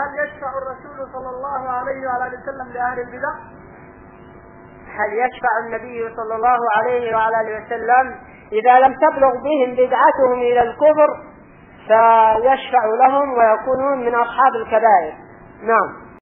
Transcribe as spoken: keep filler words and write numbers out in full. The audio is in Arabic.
هل يشفع الرسول صلى الله عليه وعلى وسلم لأهل البدع؟ هل يشفع النبي صلى الله عليه وعلى وسلم إذا لم تبلغ بهم بدعتهم إلى الكفر فيشفع لهم ويكونون من أصحاب الكبائر. نعم.